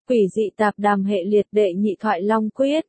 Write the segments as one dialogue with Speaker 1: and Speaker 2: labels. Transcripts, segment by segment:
Speaker 1: Quỷ dị tạp đàm hệ liệt đệ nhị thoại Long Quyết.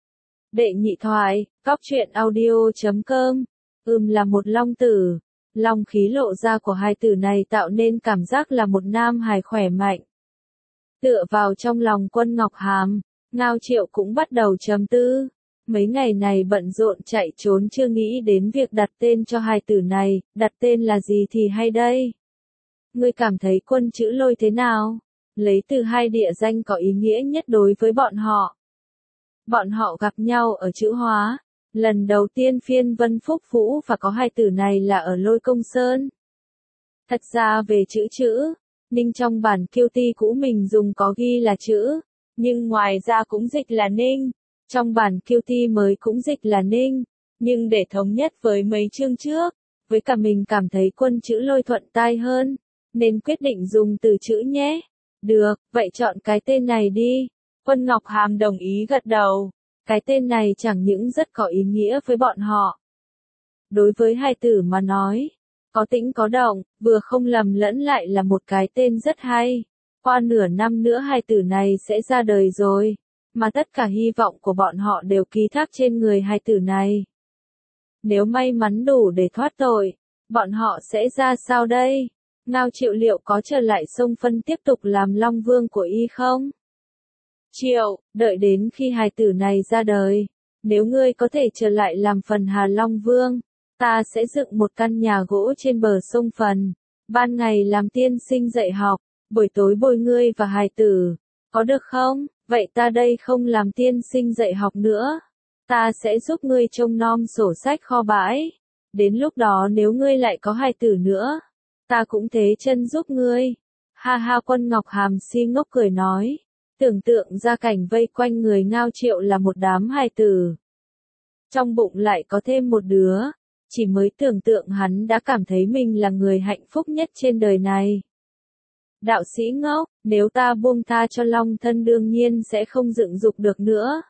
Speaker 1: Đệ nhị thoại, cóc truyện audio.com. Là một long tử. Long khí lộ ra của hai tử này tạo nên cảm giác là một nam hài khỏe mạnh. Tựa vào trong lòng Quân Ngọc Hàm, Ngao Triệu cũng bắt đầu trầm tư. Mấy ngày này bận rộn chạy trốn chưa nghĩ đến việc đặt tên cho hai tử này, đặt tên là gì thì hay đây? Ngươi cảm thấy Quân chữ Lôi thế nào? Lấy từ hai địa danh có ý nghĩa nhất đối với bọn họ. Bọn họ gặp nhau ở chữ Hóa. Lần đầu tiên phiên Vân Phúc Vũ và có hai tử này là ở Lôi Công Sơn. Thật ra về chữ, Ninh trong bản kiêu ti cũ mình dùng có ghi là chữ, nhưng ngoài ra cũng dịch là Ninh. Trong bản kiêu ti mới cũng dịch là Ninh, nhưng để thống nhất với mấy chương trước, với cả mình cảm thấy Quân chữ Lôi thuận tai hơn, nên quyết định dùng từ chữ nhé. Được, vậy chọn cái tên này đi. Quân Ngọc Hàm đồng ý gật đầu. Cái tên này chẳng những rất có ý nghĩa với bọn họ. Đối với hai tử mà nói, có tĩnh có động, vừa không lầm lẫn lại là một cái tên rất hay. Qua nửa năm nữa hai tử này sẽ ra đời rồi, mà tất cả hy vọng của bọn họ đều ký thác trên người hai tử này. Nếu may mắn đủ để thoát tội, bọn họ sẽ ra sao đây? Ngao Triệu liệu có trở lại sông Phân tiếp tục làm Long Vương của y không? Triệu, đợi đến khi hài tử này ra đời, nếu ngươi có thể trở lại làm phần Hà Long Vương, ta sẽ dựng một căn nhà gỗ trên bờ sông Phần, ban ngày làm tiên sinh dạy học, buổi tối bồi ngươi và hài tử, có được không? Vậy ta đây không làm tiên sinh dạy học nữa, ta sẽ giúp ngươi trông nom sổ sách kho bãi, đến lúc đó nếu ngươi lại có hài tử nữa, ta cũng thế chân giúp ngươi. Ha ha, Quân Ngọc Hàm si ngốc cười nói. Tưởng tượng ra cảnh vây quanh người Ngao Triệu là một đám hài tử. Trong bụng lại có thêm một đứa, chỉ mới tưởng tượng hắn đã cảm thấy mình là người hạnh phúc nhất trên đời này. Đạo sĩ ngốc, nếu ta buông tha cho Long thân đương nhiên sẽ không dựng dục được nữa.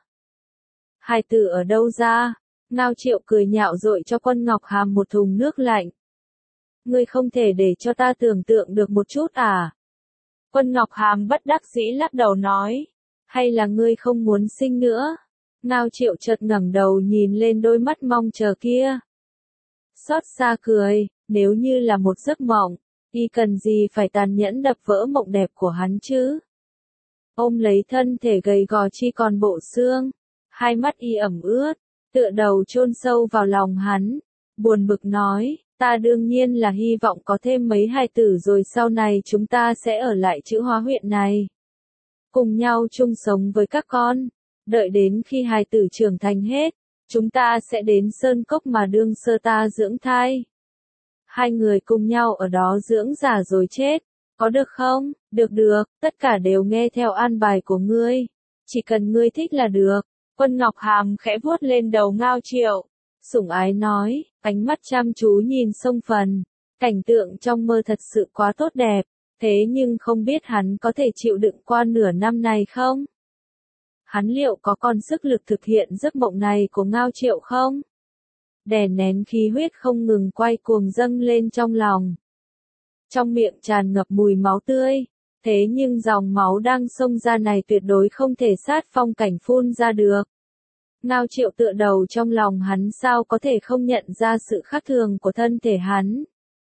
Speaker 1: Hài tử ở đâu ra? Ngao Triệu cười nhạo dội cho Quân Ngọc Hàm một thùng nước lạnh. Ngươi không thể để cho ta tưởng tượng được một chút à? Quân Ngọc Hàm bất đắc dĩ lắc đầu nói, hay là ngươi không muốn sinh nữa? Ngao Triệu chợt ngẩng đầu nhìn lên đôi mắt mong chờ kia. Xót xa cười, nếu như là một giấc mộng, y cần gì phải tàn nhẫn đập vỡ mộng đẹp của hắn chứ? Ôm lấy thân thể gầy gò chi còn bộ xương, hai mắt y ẩm ướt, tựa đầu chôn sâu vào lòng hắn, buồn bực nói. Ta đương nhiên là hy vọng có thêm mấy hài tử rồi sau này chúng ta sẽ ở lại chữ Hóa huyện này. Cùng nhau chung sống với các con. Đợi đến khi hài tử trưởng thành hết, chúng ta sẽ đến Sơn Cốc mà đương sơ ta dưỡng thai. Hai người cùng nhau ở đó dưỡng già rồi chết. Có được không? Được được, tất cả đều nghe theo an bài của ngươi. Chỉ cần ngươi thích là được. Quân Ngọc Hàm khẽ vuốt lên đầu Ngao Triệu. Sủng ái nói, ánh mắt chăm chú nhìn sông Phần, cảnh tượng trong mơ thật sự quá tốt đẹp, thế nhưng không biết hắn có thể chịu đựng qua nửa năm này không? Hắn liệu có còn sức lực thực hiện giấc mộng này của Ngao Triệu không? Đè nén khí huyết không ngừng quay cuồng dâng lên trong lòng. Trong miệng tràn ngập mùi máu tươi, thế nhưng dòng máu đang xông ra này tuyệt đối không thể sát phong cảnh phun ra được. Ngao Triệu tựa đầu trong lòng hắn sao có thể không nhận ra sự khác thường của thân thể hắn.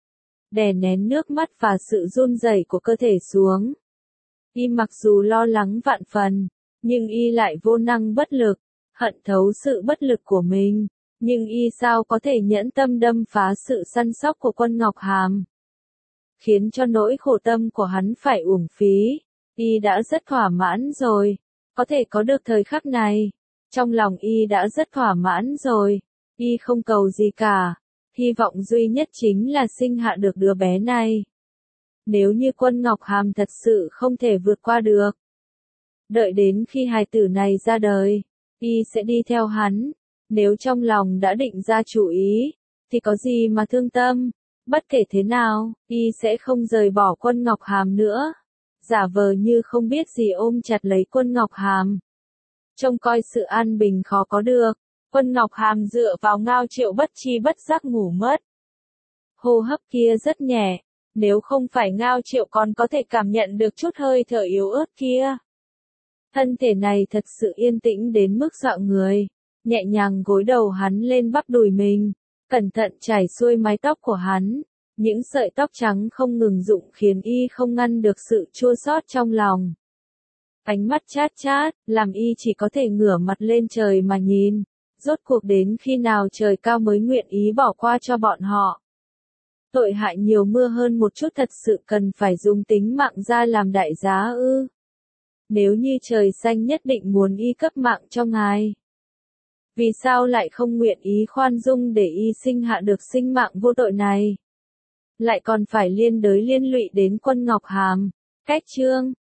Speaker 1: Đè nén nước mắt và sự run rẩy của cơ thể xuống. Y mặc dù lo lắng vạn phần, nhưng y lại vô năng bất lực, hận thấu sự bất lực của mình. Nhưng y sao có thể nhẫn tâm đâm phá sự săn sóc của Quân Ngọc Hàm. Khiến cho nỗi khổ tâm của hắn phải uổng phí. Y đã rất thỏa mãn rồi. Có thể có được thời khắc này. Trong lòng y đã rất thỏa mãn rồi, y không cầu gì cả, hy vọng duy nhất chính là sinh hạ được đứa bé này. Nếu như Quân Ngọc Hàm thật sự không thể vượt qua được, đợi đến khi hài tử này ra đời, y sẽ đi theo hắn, nếu trong lòng đã định ra chủ ý, thì có gì mà thương tâm, bất kể thế nào, y sẽ không rời bỏ Quân Ngọc Hàm nữa. Giả vờ như không biết gì ôm chặt lấy Quân Ngọc Hàm. Trông coi sự an bình khó có được, Quân Ngọc Hàm dựa vào Ngao Triệu bất chi bất giác ngủ mất. Hô hấp kia rất nhẹ, nếu không phải Ngao Triệu còn có thể cảm nhận được chút hơi thở yếu ớt kia. Thân thể này thật sự yên tĩnh đến mức dọa người. Nhẹ nhàng gối đầu hắn lên bắp đùi mình, cẩn thận chải xuôi mái tóc của hắn. Những sợi tóc trắng không ngừng rụng khiến y không ngăn được sự chua xót trong lòng. Ánh mắt chát chát, làm y chỉ có thể ngửa mặt lên trời mà nhìn. Rốt cuộc đến khi nào trời cao mới nguyện ý bỏ qua cho bọn họ. Tội hại nhiều mưa hơn một chút thật sự cần phải dùng tính mạng ra làm đại giá ư. Nếu như trời xanh nhất định muốn y cấp mạng cho ngài. Vì sao lại không nguyện ý khoan dung để y sinh hạ được sinh mạng vô tội này? Lại còn phải liên đới liên lụy đến Quân Ngọc Hàm. Cách chương